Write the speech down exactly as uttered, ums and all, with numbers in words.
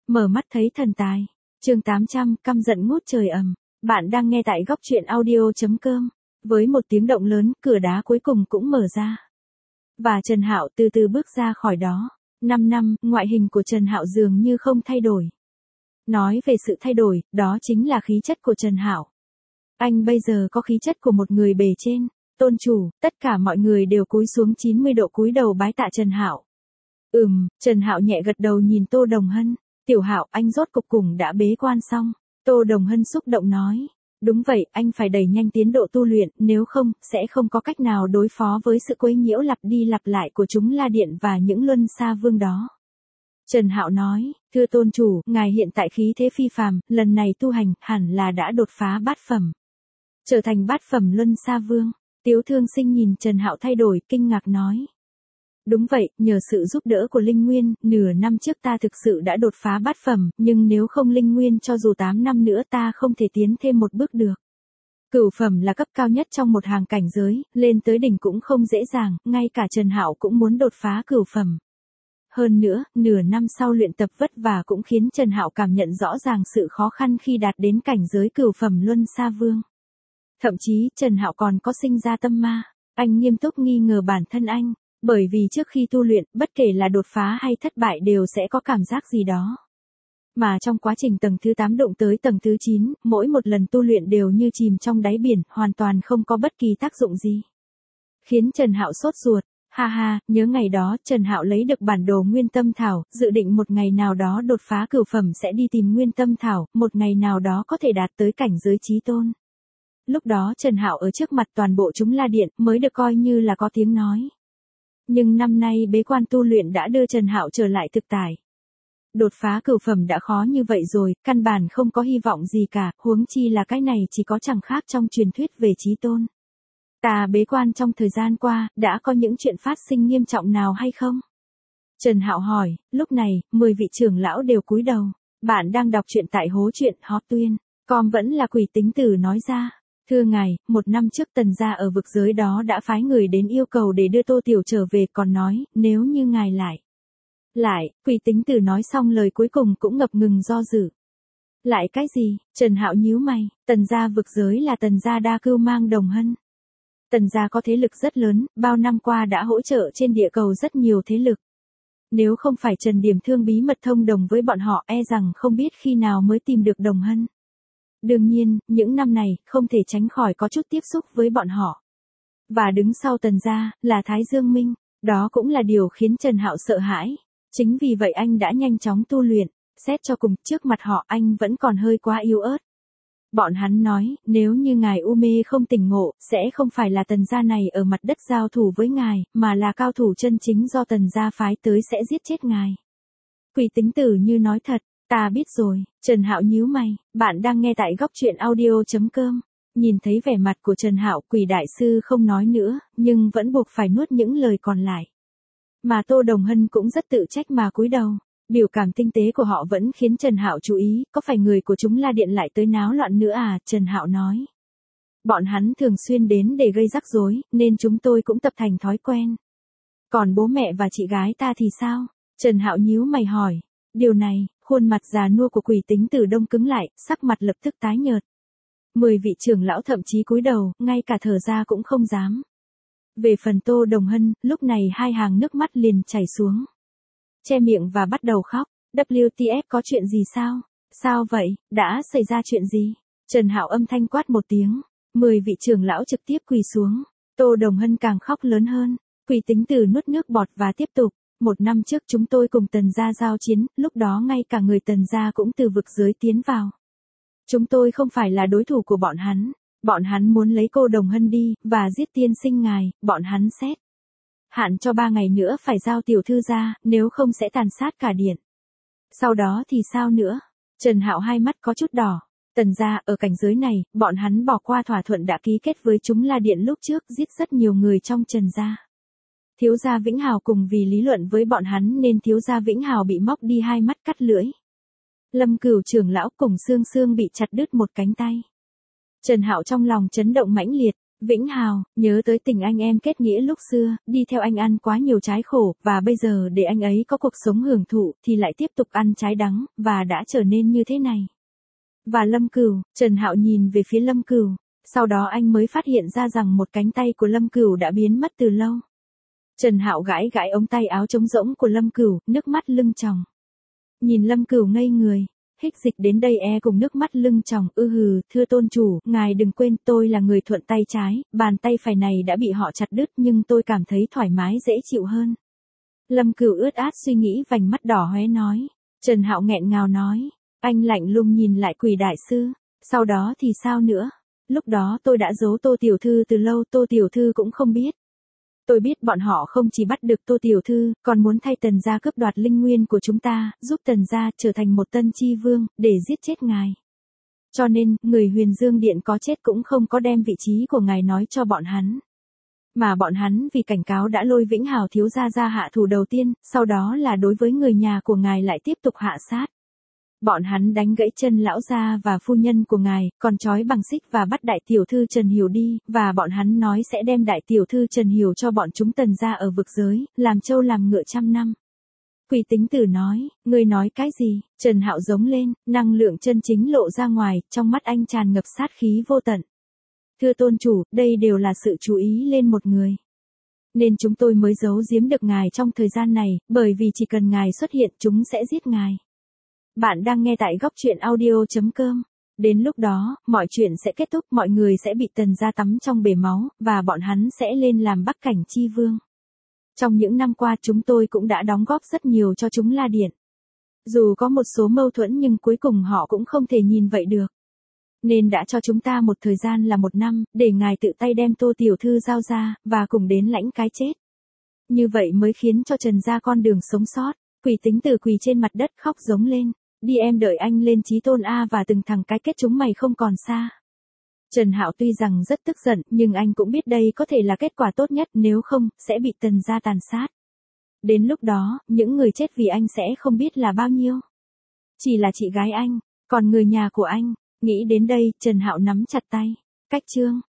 Mở mắt thấy thần tài. Chương tám trăm, căm giận ngút trời ầm. Bạn đang nghe tại góc truyện audio chấm com. Với một tiếng động lớn, cửa đá cuối cùng cũng mở ra. Và Trần Hạo từ từ bước ra khỏi đó. Năm năm, ngoại hình của Trần Hạo dường như không thay đổi. Nói về sự thay đổi, đó chính là khí chất của Trần Hạo. Anh bây giờ có khí chất của một người bề trên. Tôn chủ, tất cả mọi người đều cúi xuống chín mươi độ cúi đầu bái tạ Trần Hạo. Ừm, Trần Hạo nhẹ gật đầu nhìn Tô Đồng Hân. Tiểu Hạo, anh rốt cục cùng đã bế quan xong. Tô Đồng Hân xúc động nói. Đúng vậy, anh phải đẩy nhanh tiến độ tu luyện, nếu không, sẽ không có cách nào đối phó với sự quấy nhiễu lặp đi lặp lại của chúng La Điện và những luân xa vương đó. Trần Hạo nói, thưa tôn chủ, ngài hiện tại khí thế phi phàm, lần này tu hành, hẳn là đã đột phá bát phẩm. Trở thành bát phẩm luân xa vương. Tiếu Thương Sinh nhìn Trần Hạo thay đổi, kinh ngạc nói. Đúng vậy, nhờ sự giúp đỡ của Linh Nguyên, nửa năm trước ta thực sự đã đột phá bát phẩm, nhưng nếu không Linh Nguyên cho dù tám năm nữa ta không thể tiến thêm một bước được. Cửu phẩm là cấp cao nhất trong một hàng cảnh giới, lên tới đỉnh cũng không dễ dàng, ngay cả Trần Hạo cũng muốn đột phá cửu phẩm. Hơn nữa, nửa năm sau luyện tập vất vả cũng khiến Trần Hạo cảm nhận rõ ràng sự khó khăn khi đạt đến cảnh giới cửu phẩm luân xa vương. Thậm chí, Trần Hạo còn có sinh ra tâm ma, anh nghiêm túc nghi ngờ bản thân anh. Bởi vì trước khi tu luyện, bất kể là đột phá hay thất bại đều sẽ có cảm giác gì đó. Mà trong quá trình tầng thứ tám đụng tới tầng thứ chín, mỗi một lần tu luyện đều như chìm trong đáy biển, hoàn toàn không có bất kỳ tác dụng gì. Khiến Trần Hạo sốt ruột, ha ha, nhớ ngày đó Trần Hạo lấy được bản đồ Nguyên Tâm Thảo, dự định một ngày nào đó đột phá cửu phẩm sẽ đi tìm Nguyên Tâm Thảo, một ngày nào đó có thể đạt tới cảnh giới chí tôn. Lúc đó Trần Hạo ở trước mặt toàn bộ chúng La Điện mới được coi như là có tiếng nói. Nhưng năm nay bế quan tu luyện đã đưa Trần Hạo trở lại thực tại. Đột phá cửu phẩm đã khó như vậy rồi, căn bản không có hy vọng gì cả, huống chi là cái này chỉ có chẳng khác trong truyền thuyết về chí tôn. Ta bế quan trong thời gian qua, đã có những chuyện phát sinh nghiêm trọng nào hay không? Trần Hạo hỏi, lúc này, mười vị trưởng lão đều cúi đầu. Bạn đang đọc truyện tại hố truyện Hot Tuyên, com vẫn là Quỷ Tính Tử nói ra. Thưa ngài, một năm trước Tần gia ở vực giới đó đã phái người đến yêu cầu để đưa Tô Tiểu trở về, còn nói, nếu như ngài lại. Lại, Quỷ Tính Tử nói xong lời cuối cùng cũng ngập ngừng do dự. Lại cái gì? Trần Hạo nhíu mày, Tần gia vực giới là Tần gia Đa Cưu Mang Đồng Hân. Tần gia có thế lực rất lớn, bao năm qua đã hỗ trợ trên địa cầu rất nhiều thế lực. Nếu không phải Trần Điểm Thương bí mật thông đồng với bọn họ, e rằng không biết khi nào mới tìm được Đồng Hân. Đương nhiên, những năm này, không thể tránh khỏi có chút tiếp xúc với bọn họ. Và đứng sau Tần gia, là Thái Dương Minh, đó cũng là điều khiến Trần Hạo sợ hãi. Chính vì vậy anh đã nhanh chóng tu luyện, xét cho cùng, trước mặt họ anh vẫn còn hơi quá yếu ớt. Bọn hắn nói, nếu như ngài u mê không tỉnh ngộ, sẽ không phải là Tần gia này ở mặt đất giao thủ với ngài, mà là cao thủ chân chính do Tần gia phái tới sẽ giết chết ngài. Quỷ Tính Tử như nói thật. Ta biết rồi, Trần Hạo nhíu mày, bạn đang nghe tại góc truyện audio chấm com. Nhìn thấy vẻ mặt của Trần Hạo, Quỷ đại sư không nói nữa, nhưng vẫn buộc phải nuốt những lời còn lại. Mà Tô Đồng Hân cũng rất tự trách mà cúi đầu, biểu cảm tinh tế của họ vẫn khiến Trần Hạo chú ý, có phải người của chúng La Điện lại tới náo loạn nữa à, Trần Hạo nói. Bọn hắn thường xuyên đến để gây rắc rối, nên chúng tôi cũng tập thành thói quen. Còn bố mẹ và chị gái ta thì sao? Trần Hạo nhíu mày hỏi. Điều này, khuôn mặt già nua của Quỷ Tính Tử đông cứng lại, sắc mặt lập tức tái nhợt. Mười vị trưởng lão thậm chí cúi đầu, ngay cả thở ra cũng không dám. Về phần Tô Đồng Hân, lúc này hai hàng nước mắt liền chảy xuống. Che miệng và bắt đầu khóc. vê kép tê ép có chuyện gì sao? Sao vậy, đã xảy ra chuyện gì? Trần Hạo âm thanh quát một tiếng. Mười vị trưởng lão trực tiếp quỳ xuống. Tô Đồng Hân càng khóc lớn hơn. Quỷ Tính Tử nuốt nước bọt và tiếp tục. Một năm trước chúng tôi cùng Tần gia giao chiến, lúc đó ngay cả người Tần gia cũng từ vực giới tiến vào. Chúng tôi không phải là đối thủ của bọn hắn. Bọn hắn muốn lấy cô Đồng Hân đi, và giết tiên sinh ngài, bọn hắn xét. Hạn cho ba ngày nữa phải giao tiểu thư ra, nếu không sẽ tàn sát cả điện. Sau đó thì sao nữa? Trần Hạo hai mắt có chút đỏ. Tần gia, ở cảnh giới này, bọn hắn bỏ qua thỏa thuận đã ký kết với chúng La Điện lúc trước, giết rất nhiều người trong Trần gia. Thiếu gia Vĩnh Hào cùng vì lý luận với bọn hắn nên thiếu gia Vĩnh Hào bị móc đi hai mắt cắt lưỡi. Lâm Cửu trưởng lão cùng Sương Sương bị chặt đứt một cánh tay. Trần Hạo trong lòng chấn động mãnh liệt, Vĩnh Hào, nhớ tới tình anh em kết nghĩa lúc xưa, đi theo anh ăn quá nhiều trái khổ, và bây giờ để anh ấy có cuộc sống hưởng thụ, thì lại tiếp tục ăn trái đắng, và đã trở nên như thế này. Và Lâm Cửu, Trần Hạo nhìn về phía Lâm Cửu, sau đó anh mới phát hiện ra rằng một cánh tay của Lâm Cửu đã biến mất từ lâu. Trần Hạo gãi gãi ống tay áo trống rỗng của Lâm Cửu, nước mắt lưng tròng. Nhìn Lâm Cửu ngây người, hích dịch đến đây e cùng nước mắt lưng tròng, ư hừ, thưa tôn chủ, ngài đừng quên tôi là người thuận tay trái, bàn tay phải này đã bị họ chặt đứt nhưng tôi cảm thấy thoải mái dễ chịu hơn. Lâm Cửu ướt át suy nghĩ, vành mắt đỏ hoe nói. Trần Hạo nghẹn ngào nói, anh lạnh lùng nhìn lại Quỷ đại sư, sau đó thì sao nữa? Lúc đó tôi đã giấu Tô tiểu thư từ lâu, Tô tiểu thư cũng không biết. Tôi biết bọn họ không chỉ bắt được Tô tiểu thư, còn muốn thay Tần gia cướp đoạt linh nguyên của chúng ta, giúp Tần gia trở thành một tân chi vương, để giết chết ngài. Cho nên, người Huyền Dương Điện có chết cũng không có đem vị trí của ngài nói cho bọn hắn. Mà bọn hắn vì cảnh cáo đã lôi Vĩnh Hào thiếu gia ra hạ thủ đầu tiên, sau đó là đối với người nhà của ngài lại tiếp tục hạ sát. Bọn hắn đánh gãy chân lão gia và phu nhân của ngài, còn trói bằng xích và bắt đại tiểu thư Trần Hiểu đi, và bọn hắn nói sẽ đem đại tiểu thư Trần Hiểu cho bọn chúng Tần gia ở vực giới, làm trâu làm ngựa trăm năm. Quỷ Tính Tử nói, ngươi nói cái gì? Trần Hạo giống lên, năng lượng chân chính lộ ra ngoài, trong mắt anh tràn ngập sát khí vô tận. Thưa tôn chủ, đây đều là sự chú ý lên một người. Nên chúng tôi mới giấu giếm được ngài trong thời gian này, bởi vì chỉ cần ngài xuất hiện chúng sẽ giết ngài. Bạn đang nghe tại góc truyện audio chấm com. Đến lúc đó, mọi chuyện sẽ kết thúc, mọi người sẽ bị Tần gia tắm trong bể máu, và bọn hắn sẽ lên làm Bắc Cảnh chi vương. Trong những năm qua chúng tôi cũng đã đóng góp rất nhiều cho chúng La Điện. Dù có một số mâu thuẫn nhưng cuối cùng họ cũng không thể nhìn vậy được. Nên đã cho chúng ta một thời gian là một năm, để ngài tự tay đem Tô tiểu thư giao ra, và cùng đến lãnh cái chết. Như vậy mới khiến cho Trần gia con đường sống sót. Quỷ Tính Tử quỳ trên mặt đất khóc giống lên. Đi em đợi anh lên chí tôn A và từng thằng cái kết chúng mày không còn xa. Trần Hạo tuy rằng rất tức giận, nhưng anh cũng biết đây có thể là kết quả tốt nhất, nếu không, sẽ bị Tần gia tàn sát. Đến lúc đó, những người chết vì anh sẽ không biết là bao nhiêu. Chỉ là chị gái anh, còn người nhà của anh. Nghĩ đến đây, Trần Hạo nắm chặt tay. Cách chương